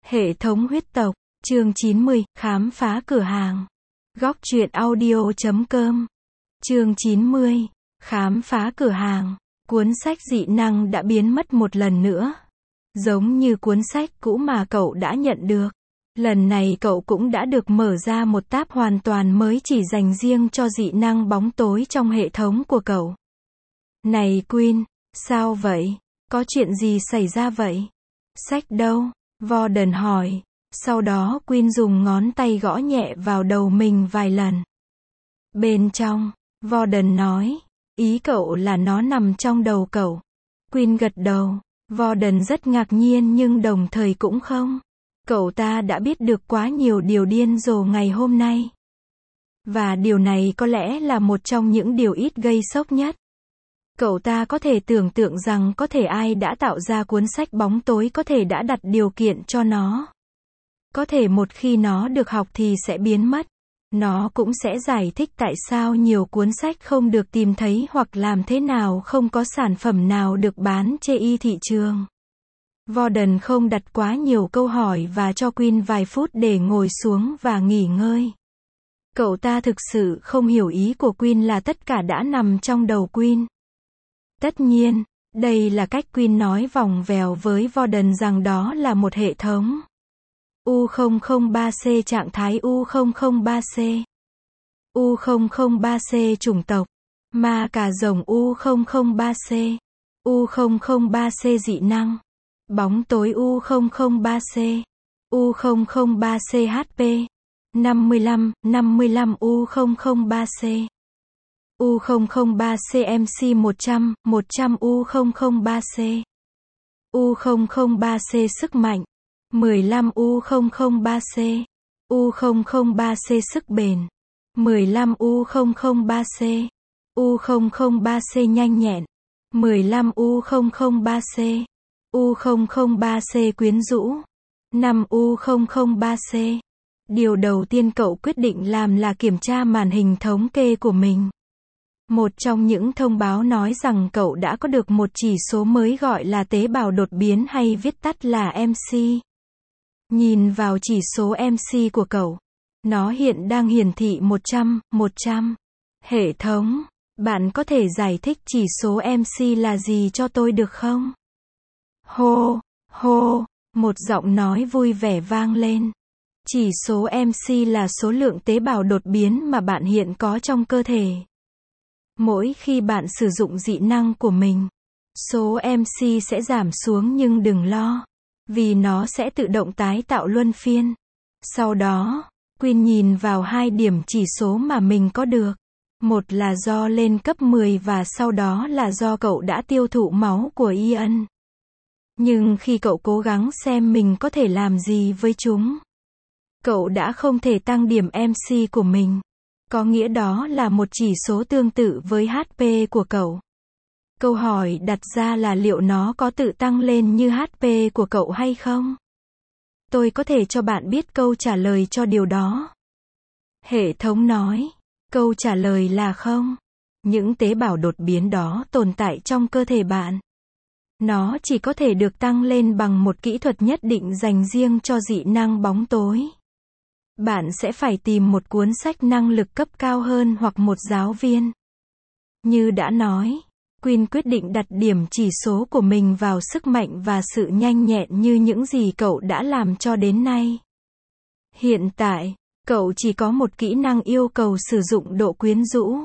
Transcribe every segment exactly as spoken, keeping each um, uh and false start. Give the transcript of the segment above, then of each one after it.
Hệ thống huyết tộc, chương chín mươi, khám phá cửa hàng. Góc truyện audio chấm com. Chương chín mươi, khám phá cửa hàng. Cuốn sách dị năng đã biến mất một lần nữa. Giống như cuốn sách cũ mà cậu đã nhận được. Lần này cậu cũng đã được mở ra một tab hoàn toàn mới chỉ dành riêng cho dị năng bóng tối trong hệ thống của cậu. Này Queen, sao vậy? Có chuyện gì xảy ra vậy? Sách đâu? Warden hỏi. Sau đó Queen dùng ngón tay gõ nhẹ vào đầu mình vài lần. Bên trong, Warden nói. Ý cậu là nó nằm trong đầu cậu. Queen gật đầu. Warden rất ngạc nhiên nhưng đồng thời cũng không. Cậu ta đã biết được quá nhiều điều điên rồ ngày hôm nay. Và điều này có lẽ là một trong những điều ít gây sốc nhất. Cậu ta có thể tưởng tượng rằng có thể ai đã tạo ra cuốn sách bóng tối có thể đã đặt điều kiện cho nó. Có thể một khi nó được học thì sẽ biến mất. Nó cũng sẽ giải thích tại sao nhiều cuốn sách không được tìm thấy hoặc làm thế nào không có sản phẩm nào được bán trên thị trường. Warden không đặt quá nhiều câu hỏi và cho Queen vài phút để ngồi xuống và nghỉ ngơi. Cậu ta thực sự không hiểu ý của Queen là tất cả đã nằm trong đầu Queen. Tất nhiên, đây là cách Queen nói vòng vèo với Warden rằng đó là một hệ thống. U không không ba C trạng thái U không không ba C. U không không ba C chủng tộc. Ma cà rồng U không không ba C. U không không ba C dị năng. Bóng tối U không không ba C. U không không ba C H P. năm mươi lăm, năm mươi lăm U không không ba C. U không không ba C M C một trăm, một trăm U không không ba C. U không không ba C sức mạnh. mười lăm U không không ba C. U không không ba C sức bền. mười lăm U không không ba C. U không không ba C nhanh nhẹn. mười lăm U không không ba C. U không không ba C quyến rũ. năm U không không ba C. Điều đầu tiên cậu quyết định làm là kiểm tra màn hình thống kê của mình. Một trong những thông báo nói rằng cậu đã có được một chỉ số mới gọi là tế bào đột biến hay viết tắt là M C. Nhìn vào chỉ số M C của cậu. Nó hiện đang hiển thị một trăm, một trăm. Hệ thống, bạn có thể giải thích chỉ số M C là gì cho tôi được không? Hô, hô, một giọng nói vui vẻ vang lên. Chỉ số M C là số lượng tế bào đột biến mà bạn hiện có trong cơ thể. Mỗi khi bạn sử dụng dị năng của mình, số M C sẽ giảm xuống nhưng đừng lo. Vì nó sẽ tự động tái tạo luân phiên. Sau đó, Queen nhìn vào hai điểm chỉ số mà mình có được. Một là do lên cấp mười và sau đó là do cậu đã tiêu thụ máu của Ian. Nhưng khi cậu cố gắng xem mình có thể làm gì với chúng, cậu đã không thể tăng điểm M C của mình. Có nghĩa đó là một chỉ số tương tự với H P của cậu. Câu hỏi đặt ra là liệu nó có tự tăng lên như H P của cậu hay không? Tôi có thể cho bạn biết câu trả lời cho điều đó. Hệ thống nói. Câu trả lời là không. Những tế bào đột biến đó tồn tại trong cơ thể bạn. Nó chỉ có thể được tăng lên bằng một kỹ thuật nhất định dành riêng cho dị năng bóng tối. Bạn sẽ phải tìm một cuốn sách năng lực cấp cao hơn hoặc một giáo viên. Như đã nói, Queen quyết định đặt điểm chỉ số của mình vào sức mạnh và sự nhanh nhẹn như những gì cậu đã làm cho đến nay. Hiện tại, cậu chỉ có một kỹ năng yêu cầu sử dụng độ quyến rũ.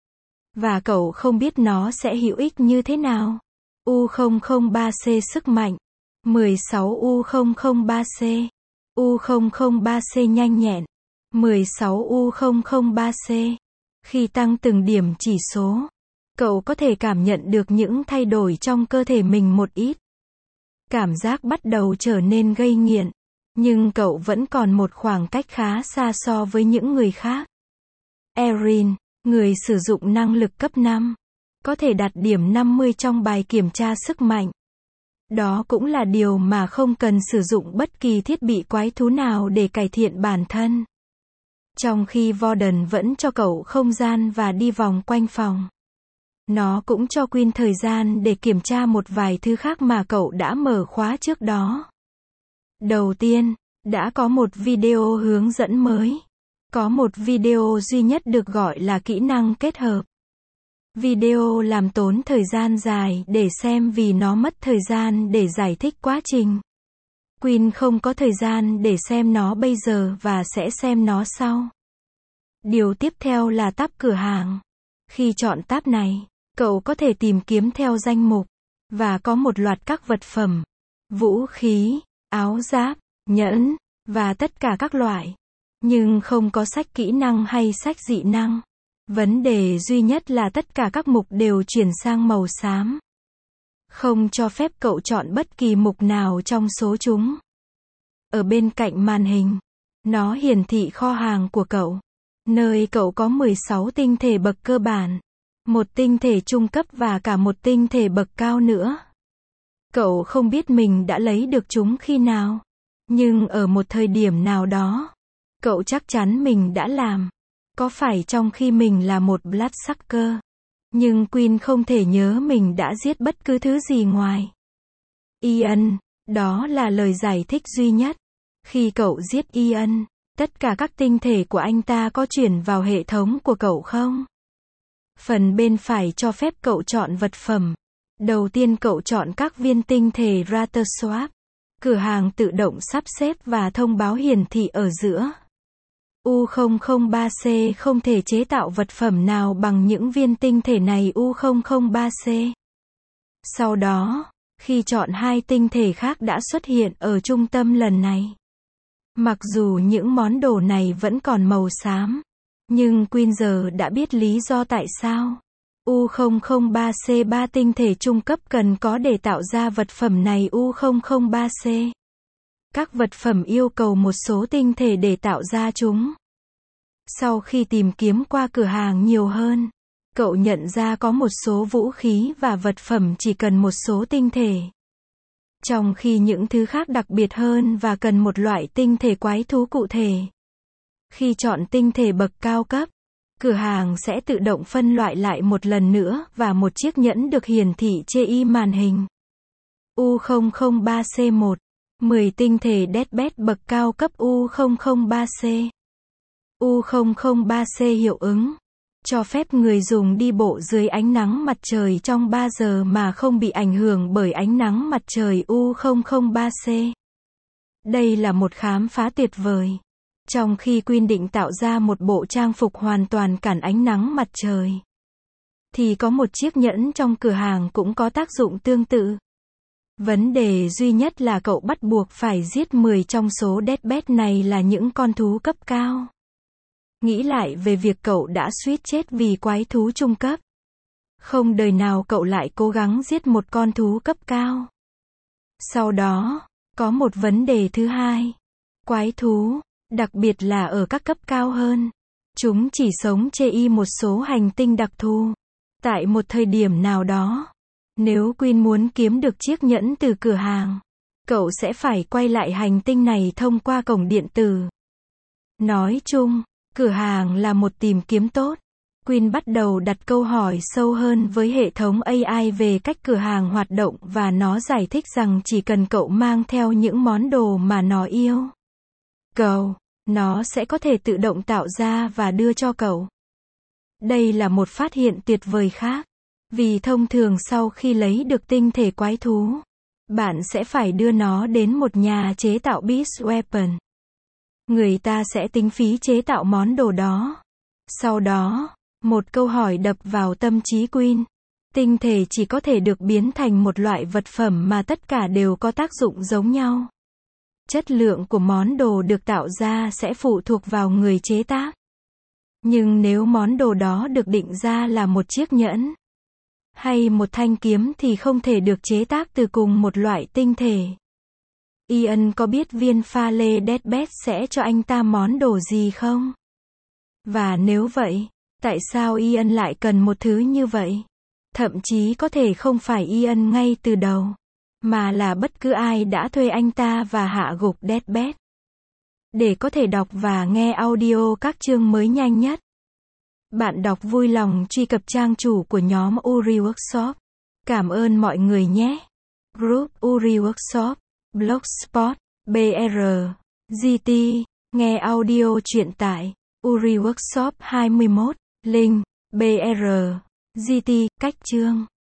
Và cậu không biết nó sẽ hữu ích như thế nào. U không không ba C sức mạnh. mười sáu U không không ba C. U không không ba C nhanh nhẹn. mười sáu U không không ba C. Khi tăng từng điểm chỉ số, cậu có thể cảm nhận được những thay đổi trong cơ thể mình một ít. Cảm giác bắt đầu trở nên gây nghiện. Nhưng cậu vẫn còn một khoảng cách khá xa so với những người khác. Erin, người sử dụng năng lực cấp năm, có thể đạt điểm năm mươi trong bài kiểm tra sức mạnh. Đó cũng là điều mà không cần sử dụng bất kỳ thiết bị quái thú nào để cải thiện bản thân. Trong khi Warden vẫn cho cậu không gian và đi vòng quanh phòng. Nó cũng cho Queen thời gian để kiểm tra một vài thứ khác mà cậu đã mở khóa trước đó. Đầu tiên, đã có một video hướng dẫn mới. Có một video duy nhất được gọi là kỹ năng kết hợp. Video làm tốn thời gian dài để xem vì nó mất thời gian để giải thích quá trình. Queen không có thời gian để xem nó bây giờ và sẽ xem nó sau. Điều tiếp theo là tab cửa hàng. Khi chọn tab này, cậu có thể tìm kiếm theo danh mục, và có một loạt các vật phẩm, vũ khí, áo giáp, nhẫn, và tất cả các loại. Nhưng không có sách kỹ năng hay sách dị năng. Vấn đề duy nhất là tất cả các mục đều chuyển sang màu xám. Không cho phép cậu chọn bất kỳ mục nào trong số chúng. Ở bên cạnh màn hình, nó hiển thị kho hàng của cậu, nơi cậu có mười sáu tinh thể bậc cơ bản, một tinh thể trung cấp và cả một tinh thể bậc cao nữa. Cậu không biết mình đã lấy được chúng khi nào, nhưng ở một thời điểm nào đó, cậu chắc chắn mình đã làm. Có phải trong khi mình là một Bloodsucker? Nhưng Queen không thể nhớ mình đã giết bất cứ thứ gì ngoài Ian, đó là lời giải thích duy nhất. Khi cậu giết Ian, tất cả các tinh thể của anh ta có chuyển vào hệ thống của cậu không? Phần bên phải cho phép cậu chọn vật phẩm. Đầu tiên cậu chọn các viên tinh thể Router Swap. Cửa hàng tự động sắp xếp và thông báo hiển thị ở giữa. U không không ba C không thể chế tạo vật phẩm nào bằng những viên tinh thể này U không không ba C. Sau đó, khi chọn hai tinh thể khác đã xuất hiện ở trung tâm lần này. Mặc dù những món đồ này vẫn còn màu xám, nhưng Queen giờ đã biết lý do tại sao. U không không ba C ba tinh thể trung cấp cần có để tạo ra vật phẩm này U không không ba C. Các vật phẩm yêu cầu một số tinh thể để tạo ra chúng. Sau khi tìm kiếm qua cửa hàng nhiều hơn, cậu nhận ra có một số vũ khí và vật phẩm chỉ cần một số tinh thể. Trong khi những thứ khác đặc biệt hơn và cần một loại tinh thể quái thú cụ thể. Khi chọn tinh thể bậc cao cấp, cửa hàng sẽ tự động phân loại lại một lần nữa và một chiếc nhẫn được hiển thị trên màn hình. U không không ba C một, mười tinh thể Deathbed bậc cao cấp U không không ba C. U không không ba C hiệu ứng cho phép người dùng đi bộ dưới ánh nắng mặt trời trong ba giờ mà không bị ảnh hưởng bởi ánh nắng mặt trời U không không ba C. Đây là một khám phá tuyệt vời. Trong khi Queen định tạo ra một bộ trang phục hoàn toàn cản ánh nắng mặt trời, thì có một chiếc nhẫn trong cửa hàng cũng có tác dụng tương tự. Vấn đề duy nhất là cậu bắt buộc phải giết mười trong số Deathbed này là những con thú cấp cao. Nghĩ lại về việc cậu đã suýt chết vì quái thú trung cấp. Không đời nào cậu lại cố gắng giết một con thú cấp cao. Sau đó, có một vấn đề thứ hai. Quái thú, đặc biệt là ở các cấp cao hơn, chúng chỉ sống trên một số hành tinh đặc thù. Tại một thời điểm nào đó, nếu Queen muốn kiếm được chiếc nhẫn từ cửa hàng, cậu sẽ phải quay lại hành tinh này thông qua cổng điện tử. Nói chung, cửa hàng là một tìm kiếm tốt. Queen bắt đầu đặt câu hỏi sâu hơn với hệ thống A I về cách cửa hàng hoạt động và nó giải thích rằng chỉ cần cậu mang theo những món đồ mà nó yêu cầu, nó sẽ có thể tự động tạo ra và đưa cho cậu. Đây là một phát hiện tuyệt vời khác. Vì thông thường sau khi lấy được tinh thể quái thú, bạn sẽ phải đưa nó đến một nhà chế tạo Beast Weapon. Người ta sẽ tính phí chế tạo món đồ đó. Sau đó, một câu hỏi đập vào tâm trí Queen. Tinh thể chỉ có thể được biến thành một loại vật phẩm mà tất cả đều có tác dụng giống nhau. Chất lượng của món đồ được tạo ra sẽ phụ thuộc vào người chế tác. Nhưng nếu món đồ đó được định ra là một chiếc nhẫn hay một thanh kiếm thì không thể được chế tác từ cùng một loại tinh thể. Ian có biết viên pha lê Deathbed sẽ cho anh ta món đồ gì không? Và nếu vậy, tại sao Ian lại cần một thứ như vậy? Thậm chí có thể không phải Ian ngay từ đầu, mà là bất cứ ai đã thuê anh ta và hạ gục Deathbed. Để có thể đọc và nghe audio các chương mới nhanh nhất, bạn đọc vui lòng truy cập trang chủ của nhóm Uri Workshop. Cảm ơn mọi người nhé. Group Uri Workshop, Blogspot. bê rờ giê tê, nghe audio truyện tại uriworkshop hai mươi mốt, link, bê rờ giê tê, cách chương.